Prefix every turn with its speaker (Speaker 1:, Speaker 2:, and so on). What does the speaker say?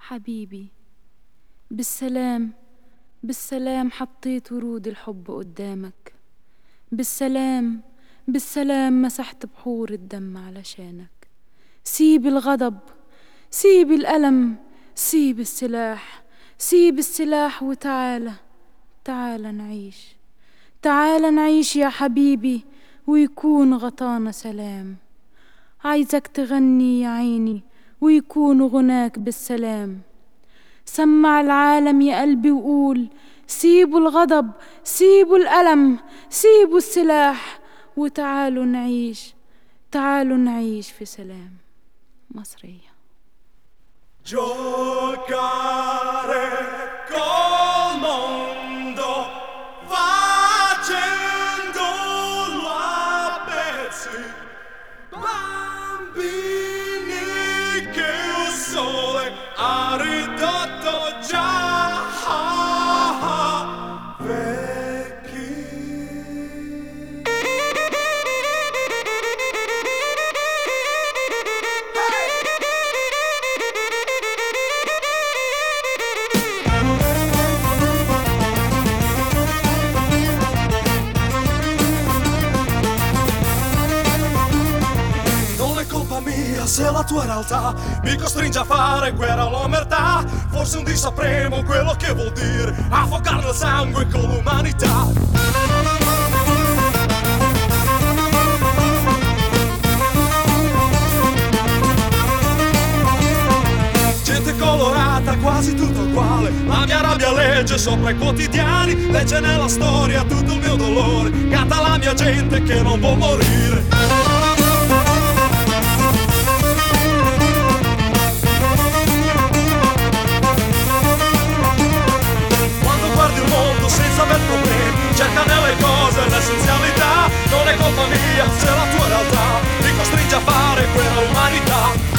Speaker 1: حبيبي، بالسلام بالسلام حطيت ورود الحب قدامك. بالسلام بالسلام مسحت بحور الدم علشانك. سيب الغضب، سيب الألم، سيب السلاح، سيب السلاح وتعالى، تعالى نعيش، تعالى نعيش يا حبيبي ويكون غطانا سلام. عايزك تغني يا عيني ويكون غناك بالسلام. سمع العالم يا قلبي وقول سيبوا الغضب، سيبوا الألم، سيبوا السلاح وتعالوا نعيش، تعالوا نعيش في سلام. مصرية.
Speaker 2: Giocare col mondo facendolo a pezzi, bambini che il sole ha ridotto già vecchi. Se la tua realtà mi costringe a fare guerra all'omertà, forse un dì sapremo quello che vuol dire affogare il sangue con l'umanità. Gente colorata, quasi tutto uguale, la mia rabbia legge sopra i quotidiani, legge nella storia tutto il mio dolore, canta la mia gente che non può morire. Senza aver problemi, cerca nelle cose l'essenzialità. Non è colpa mia se la tua realtà mi costringe a fare quella umanità.